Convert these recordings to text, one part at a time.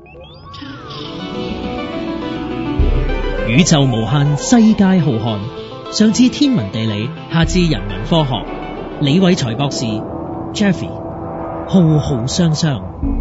宇宙無限，世界浩瀚，上至天文地理，下至人文科學。李偉才博士 Jeffy 浩浩湯湯。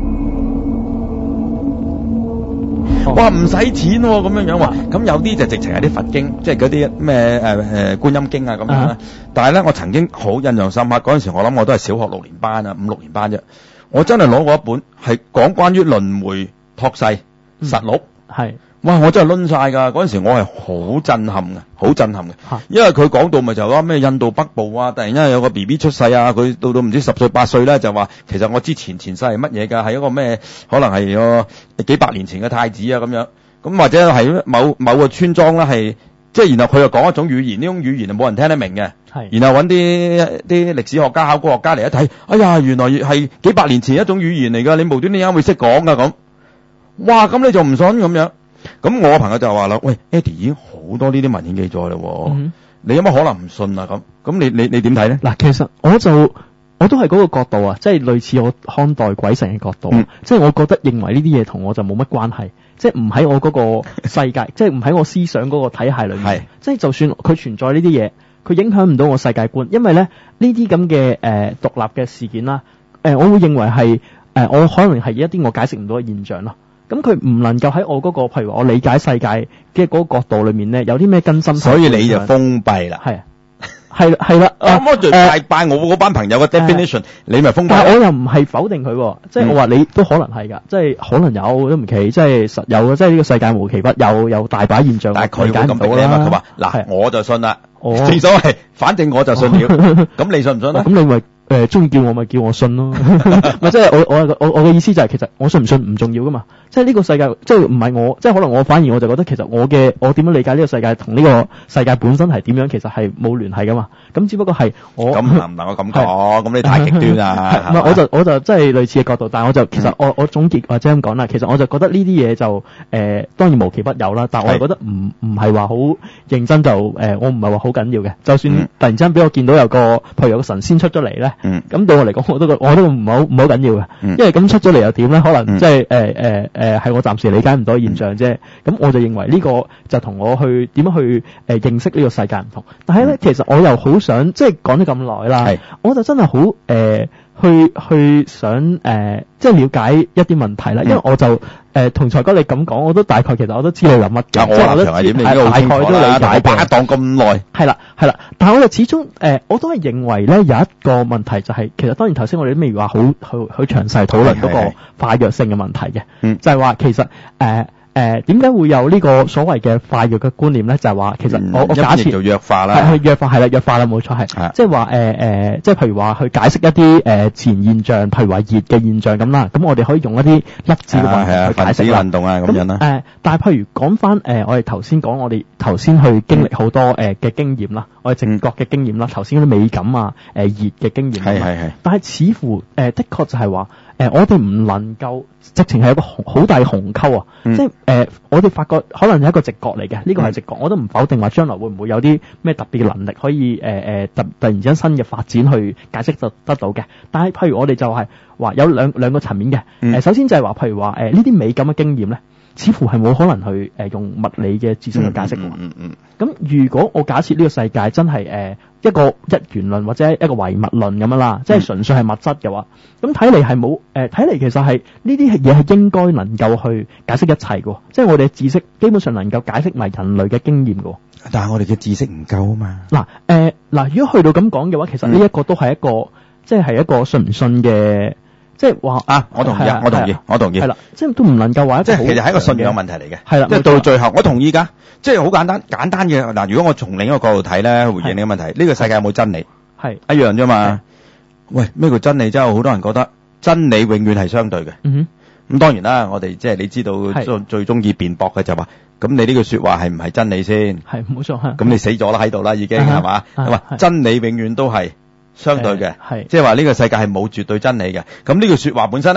哇，唔使錢喎，咁樣樣喎。咁有啲就直情係啲佛經，即係嗰啲咩觀音經啊咁樣啦。但係咧，我曾經好印象深刻，嗰陣時我諗我都係小學6年班啊，5、6年班啫。我真係攞過一本係講關於輪迴託世實錄。 係。 哇！我真係攆晒㗎，嗰陣時我係好震撼嘅，好震撼嘅。因為佢講到咪就話咩印度北部啊，突然間有個 BB 出世啊，佢到唔知10歲8歲咧，就話其實我之前世係乜嘢㗎，係一個咩可能係個幾百年前嘅太子啊咁樣。咁或者係某個村莊啦，係即係然後佢又講一種語言，呢種語言就冇人聽得明嘅。係。然後揾啲歷史學家、考古學家嚟一睇，哎呀，原來係幾百年前一種語言嚟㗎，你無端端點解會識講㗎咁？哇！咁你就唔信咁樣？咁我個朋友就話啦，喂 Eddie 已經好多呢啲文獻記載啦，你有乜可能唔信啊？咁你點睇咧？ 嗱，其實我都係嗰個角度啊，即係類似我看待鬼神嘅角度，即係我覺得認為呢啲嘢同我就冇乜關係，即係唔喺我嗰個世界，即係唔喺我思想嗰個體系裏面，即係就算佢存在呢啲嘢，佢影響唔到我世界觀，因為咧呢啲咁嘅獨立嘅事件啦，我會認為係我可能係一啲我解釋唔到嘅現象咯。咁佢唔能夠喺我嗰個，譬如我理解世界嘅嗰個角度裏面咧，有啲咩根深， 所以你就封閉啦。 係啦。 我就拜我嗰班朋友嘅 definition，你咪封閉。 但係我又唔係否定佢，即係我話你都可能係㗎，即係可能有都唔奇，即係實有嘅，即係呢個世界無奇不有大把現象。 但係佢咁俾你嘛，佢話嗱，我就信啦。正所謂，反正我就信了。咁你信唔信咧？ 咁你咪中意叫我咪叫我信咯。咪即係我嘅意思就係其實我信唔信唔重要噶嘛。即係呢個世界即係唔係我，即係可能我反而我就覺得其實我點樣理解呢個世界同呢個世界本身係點樣，其實係冇聯繫噶嘛。咁只不過係我咁唔能夠咁講，咁你太極端啦。 唔係我就即係類似嘅角度，但係我就其實我總結或者咁講啦，其實我就覺得呢啲嘢就當然無奇不有啦，但係我係覺得唔係話好認真就我唔係話好緊要嘅。就算突然之間俾我見到譬如有個神仙出咗嚟咧，咁對我嚟講我都唔好緊要嘅，因為咁出咗嚟又點咧？可能即係係我暫時理解唔到現象啫。咁我就認為呢個就同我去點樣去認識呢個世界唔同。但係咧，其實我又好想即係講咗咁耐啦，我就真係好去想即係了解一啲問題啦。因為我就同財哥你咁講，我都大概其實我都知你諗乜嘅。 我立場係點？你都好清楚啦。大概都理解嘅。當咁耐。係啦。但係我就始終我都係認為咧有一個問題就係，其實當然頭先我哋都未話好詳細討論嗰個化藥性嘅問題嘅，就係話其實點解會有呢個所謂嘅化藥嘅觀念咧？就係話其實我假設做藥化啦， 係藥化啦，冇錯係，即係話即係譬如話去解釋一啲自然現象，譬如話熱嘅現象咁啦，咁我哋可以用一啲粒子嘅運動去解釋運動啊咁樣啦。 但係譬如講翻我哋頭先講，我哋頭先去經歷好多嘅經驗啦，我哋直覺嘅經驗啦，頭先嗰啲美感啊熱嘅經驗，係，但係似乎的確就係話我哋唔能夠直情係一個好大鴻溝啊！即係我哋發覺可能係一個直覺嚟嘅，呢個係直覺，我都唔否定話將來會唔會有啲咩特別嘅能力可以突然之間新嘅發展去解釋得到嘅。但係譬如我哋就係話有兩個層面嘅，首先就係話譬如話呢啲美感嘅經驗咧，似乎係冇可能去用物理嘅知識去解釋嘅。咁如果我假設呢個世界真係一個一元論或者一個唯物論咁樣啦，即係純粹係物質嘅話，咁睇嚟係冇睇嚟其實係呢啲嘢係應該能夠去解釋一切嘅，即係我哋嘅知識基本上能夠解釋埋人類嘅經驗嘅。 但係我哋嘅知識唔夠啊嘛。 嗱，如果去到咁講嘅話，其實呢一個都係一個即係一個信唔信嘅。即係話我同意，我同意。 係啦，即係都唔能夠話， 即係其實係一個信仰問題嚟嘅。 係啦， 即係到最後，我同意㗎。即係好簡單嘅嗱。如果我從另一個角度睇咧，回應你嘅問題，呢個世界有冇真理？係一樣啫嘛。喂，咩叫真理？真係好多人覺得真理永遠係相對嘅。咁當然啦，我哋即係你知道最中意辯駁嘅就話，咁你呢句説話係唔係真理先？係冇錯。咁你死咗啦喺度啦已經係嘛？咁啊，真理永遠都係相對嘅，即係話呢個世界係冇絕對真理嘅。咁呢句說話本身咧，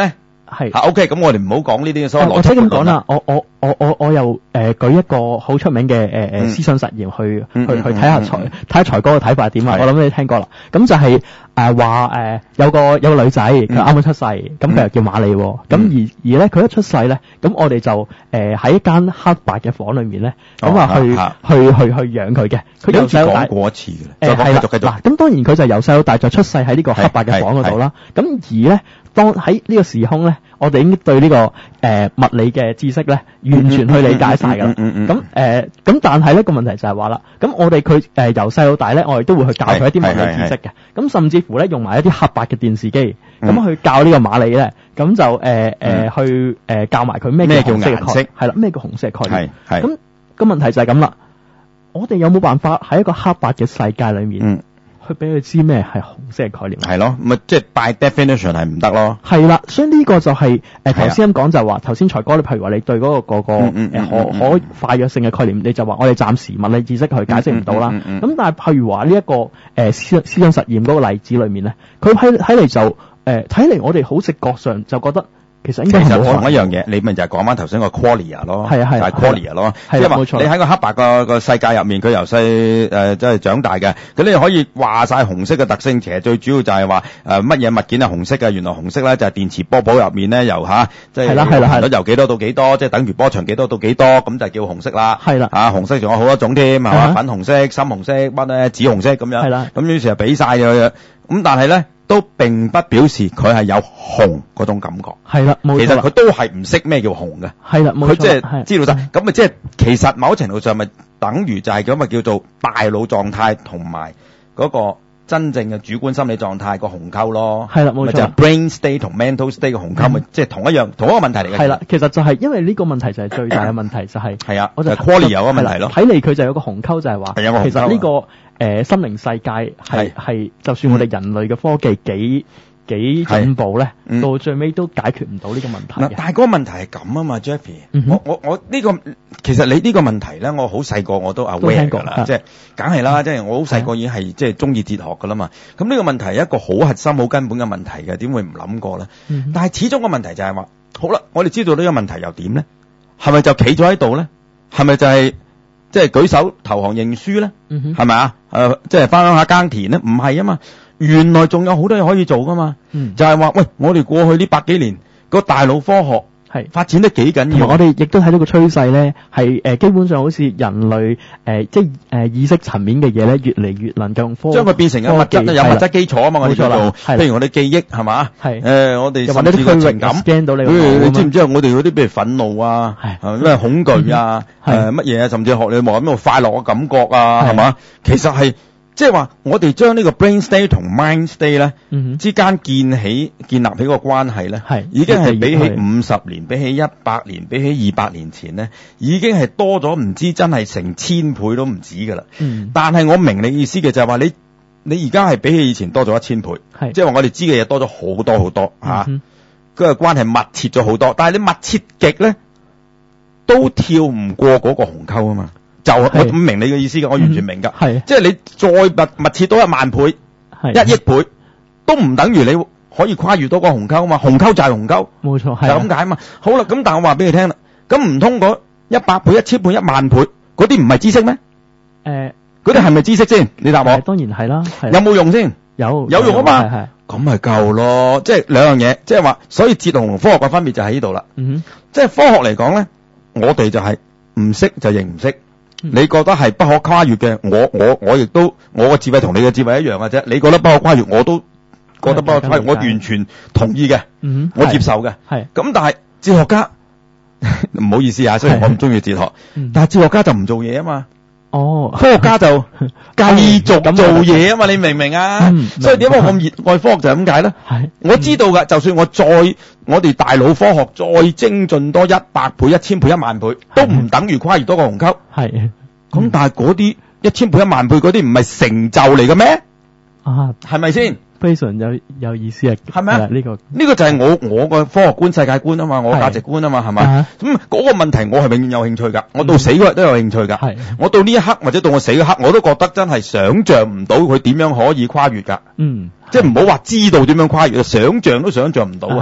OK， 咁我哋唔好講呢啲所謂邏輯。 或者咁講啦，我又舉一個好出名嘅思想實驗去睇下財哥嘅睇法係點啊？我諗你聽過啦。咁就係話有個女仔佢啱啱出世，咁佢又叫瑪麗喎。咁而咧佢一出世咧，咁我哋就喺一間黑白嘅房裏面咧，咁啊去養佢嘅。佢由細到大講過一次嘅。係啦，繼續。 嗱，咁當然佢就由細到大就出世喺呢個黑白嘅房嗰度啦。咁而咧，當喺呢個時空咧，我哋已經對呢個物理嘅知識咧完全去理解晒㗎啦。咁但係呢個問題就係話啦，咁我哋佢由細到大咧，我哋都會去教佢一啲物理知識嘅。咁甚至乎咧用埋一啲黑白嘅電視機，咁去教呢個瑪麗咧，咁就去教埋佢咩叫紅色嘅概念，係啦，咩叫紅色嘅概念。咁個問題就係咁啦，我哋有冇辦法喺一個黑白嘅世界裏面？去俾佢知咩係紅色嘅概念， 係咯，咪即係 by definition 係唔得咯。 係啦，所以呢個就係頭先咁講就係話，頭先財哥你譬如話你對嗰個可快約性嘅概念，你就話我哋暫時物理知識去解釋唔到啦。咁但係譬如話呢一個思想實驗嗰個例子裏面咧，佢睇嚟就睇嚟我哋好直覺上就覺得。其實同一樣嘢，你咪就係講翻頭先個 qualia 咯，就係 qualia 咯，即係話你喺個黑白個世界入面，佢由細即係長大嘅，咁你可以話晒紅色嘅特性，其實最主要就係話乜嘢物件係紅色嘅，原來紅色咧就係電磁波譜入面咧由即係頻率由幾多到幾多，即係等於波長幾多到幾多，咁就叫紅色啦。係啦，紅色仲有好多種添，係嘛，粉紅色、深紅色、乜咧紫紅色咁樣。係啦，咁於是就俾晒嘅，咁但係咧。都並不表示佢係有紅嗰種感覺，係啦，冇錯。其實佢都係唔識咩叫紅嘅，係啦，冇錯。佢即係知道晒，咁咪即係其實某程度上咪等於就係咁咪叫做大腦狀態同埋嗰個真正嘅主觀心理狀態個紅溝咯，係啦，冇錯。就係 brain state 同 mental state 嘅紅溝咪即係同一個問題嚟嘅。係啦，其實就係因為呢個問題就係最大嘅問題就係係啊，我就 quality 有個問題咯。睇嚟佢就有個紅溝就係話，其實呢個。心靈世界係就算我哋人類嘅科技幾進步咧，到最尾都解決唔到呢個問題。 但係嗰個問題係咁啊嘛 ，Jeffrey，我呢個其實你呢個問題咧，我好細個我都 aware 㗎啦，即係梗係啦，即係我好細個已經係即係中意哲學㗎啦嘛。咁呢個問題係一個好核心、好根本嘅問題嘅，點會唔諗過咧？但係始終個問題就係話，好啦，我哋知道呢個問題又點咧？係咪就企咗喺度咧？係咪就係？即係舉手投降認輸咧，係咪啊？即係翻鄉下耕田咧，唔係啊嘛。原來仲有好多嘢可以做噶嘛。就係話，喂，我哋過去呢100幾年個大腦科學係發展得幾緊要。我哋亦都睇到個趨勢咧，係基本上好似人類即係意識層面嘅嘢咧，越嚟越能夠用科學將佢變成有物質有物質基礎啊嘛。我哋叫做，譬如我哋記憶係嘛，我哋甚至個情感 scan 到你知唔知啊？我哋嗰啲譬如憤怒啊，咩恐懼啊，乜嘢啊，甚至學你話咩快樂嘅感覺啊，係嘛？其實係即係話我哋將呢個 brain state 同 mind state 咧之間建立起個關係咧，已經係比起50年、比起100年、比起200年前咧，已經係多咗唔知真係成1000倍都唔止㗎啦。但係我明你意思嘅就係話你而家係比起以前多咗1000倍，即係話我哋知嘅嘢多咗好多好多嚇，嗰個關係密切咗好多。但係你密切極咧，都跳唔過嗰個鴻溝啊嘛。就我唔明你嘅意思嘅，我完全明㗎。即係你再密切多1萬倍、1億倍，都唔等於你可以跨越多個鴻溝啊嘛。鴻溝就係鴻溝，冇錯，就咁解啊嘛。好啦，咁但係我話俾你聽啦，咁唔通嗰100倍、1000倍、1萬倍嗰啲唔係知識咩？嗰啲係咪知識先？你答我。當然係啦。有冇用先？有用啊嘛。咁咪夠咯。即係兩樣嘢，即係話，所以哲學同科學嘅分別就喺呢度啦。即係科學嚟講咧，我哋就係唔識就認唔識。你覺得係不可跨越嘅，我亦都我嘅智慧同你嘅智慧一樣嘅啫。你覺得不可跨越，我都覺得不可跨越，我完全同意嘅，我接受嘅。係咁，但係哲學家唔好意思啊，雖然我唔中意哲學，但係哲學家就唔做嘢啊嘛。哦，科學家就繼續做嘢啊嘛，你明唔明啊？所以點解我咁熱愛科學就係咁解咧？係我知道㗎，就算我哋大腦科學再精進多100倍、1000倍、1萬倍，都唔等於跨越多個鴻溝。係咁，但係嗰啲1000倍、1萬倍嗰啲唔係成就嚟嘅咩？啊，係咪先？非常有意思啊！係咪啊？呢個就係我個科學觀、世界觀啊嘛，我價值觀啊嘛，係咪？咁嗰個問題我係永遠有興趣㗎，我到死嗰日都有興趣㗎。我到呢一刻或者到我死嗰刻，我都覺得真係想像唔到佢點樣可以跨越㗎。即係唔好話知道點樣跨越，想像都想像唔到啊！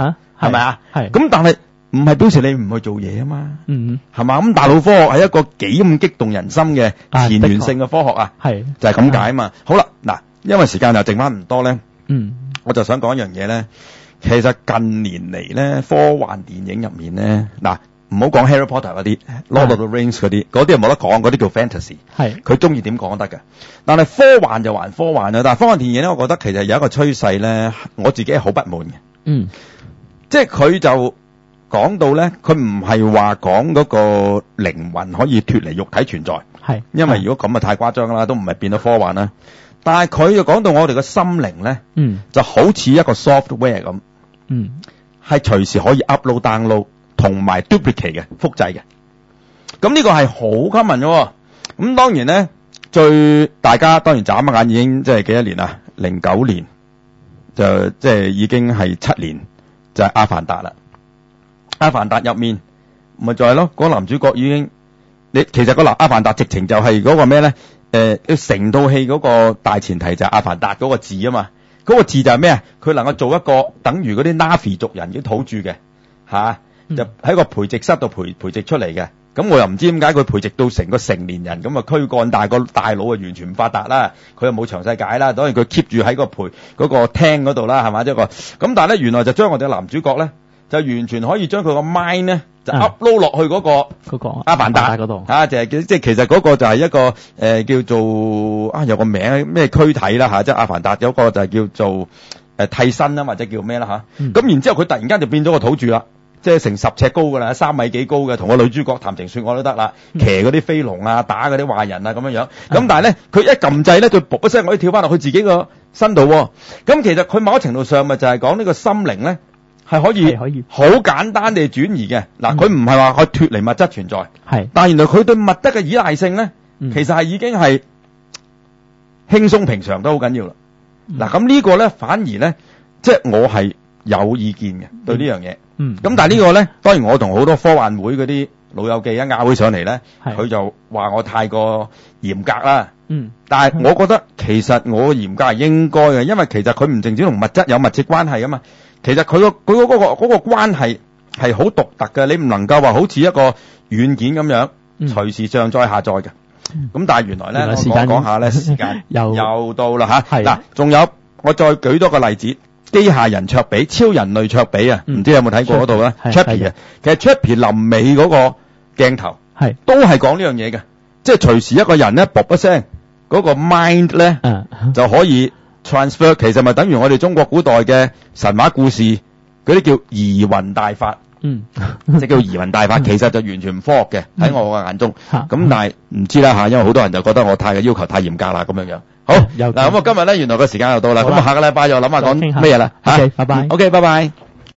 係咪啊？ 係。 咁但係唔係表示你唔去做嘢啊嘛？ 嗯。 係嘛？咁大腦科學係一個幾咁激動人心嘅前沿性嘅科學啊。 係。 就係咁解啊嘛。好啦，嗱，因為時間又剩翻唔多咧。我就想講一樣嘢咧。其實近年嚟咧，科幻電影入面咧，嗱，唔好講 Harry Potter 嗰啲，Lord of the Rings 嗰啲係冇得講，嗰啲叫 fantasy。係。佢中意點講都得嘅。但係科幻就還科幻啊。但係科幻電影咧，我覺得其實有一個趨勢咧，我自己係好不滿嘅。即係佢就講到咧，佢唔係話講嗰個靈魂可以脫離肉體存在。係。因為如果咁啊太誇張啦，都唔係變咗科幻啦。但係佢就講到我哋嘅心靈咧，就好似一個 software 咁。係隨時可以 upload、download 同埋 duplicate 嘅複製嘅。咁呢個係好 common 嘅。咁當然咧，大家當然眨一眼已經即係幾多年啦？09年就即係已經係7年，就係阿凡達啦。阿凡達入面咪就係咯，嗰個男主角已經其實個阿凡達直情就係嗰個咩咧？成套戲嗰個大前提就係阿凡達嗰個字啊嘛。嗰個字就係咩啊？佢能夠做一個等於嗰啲 Navi 族人嘅土著嘅就喺個培植室度培植出嚟嘅。咁我又唔知點解佢培植到成個成年人咁啊軀幹，但係個大腦啊完全唔發達啦。佢又冇詳細解啦，當然佢 keep 住喺個嗰個廳嗰度啦，係嘛一個。咁但係咧，原來就將我哋嘅男主角咧，就完全可以將佢個 mind 咧就 upload 落去嗰個阿凡達嗰度就係即係其實嗰個就係一個叫做有個名咩軀體啦即係阿凡達有個就係叫做替身啦或者叫咩啦咁然之後佢突然間就變咗個土著啦，即係成10尺高噶啦，3米幾高嘅，同個女主角談情說愛都得啦，騎嗰啲飛龍啊，打嗰啲壞人啊咁樣。咁但係咧，佢一撳掣咧，佢噗一聲可以跳翻落去自己個身度。咁其實佢某程度上咪就係講呢個心靈咧。係可以好簡單地轉移嘅。嗱，佢唔係話佢脫離物質存在，但係原來佢對物質嘅依賴性咧，其實係已經係輕鬆平常都好緊要啦。嗱，咁呢個咧反而咧，即係我係有意見嘅對呢樣嘢。咁但係呢個咧，當然我同好多科幻會嗰啲老友記一拗起上嚟咧，佢就話我太過嚴格啦。但係我覺得其實我嚴格係應該嘅，因為其實佢唔淨止同物質有密切關係啊嘛。其實佢嗰個關係係好獨特嘅，你唔能夠話好似一個軟件咁樣隨時上載下載嘅。咁但係原來咧，我講下咧，時間又到啦吓。嗱，仲有我再舉多個例子，機械人卓比、超人類卓比啊，唔知你有冇睇過嗰度咧 ？Chappie 啊，其實 Chappie 臨尾嗰個鏡頭都係講呢樣嘢嘅，即係隨時一個人咧，噗一聲嗰個 mind 咧就可以。transfer 其實咪等於我哋中國古代嘅神話故事嗰啲叫移魂大法，即係叫移魂大法，其實就完全唔科學嘅喺我嘅眼中。咁但係唔知啦因為好多人就覺得我要求太嚴格啦咁樣。好嗱，咁我今日咧原來個時間又到啦，咁下個禮拜又諗下講咩嘢啦。OK，拜拜。OK，拜拜。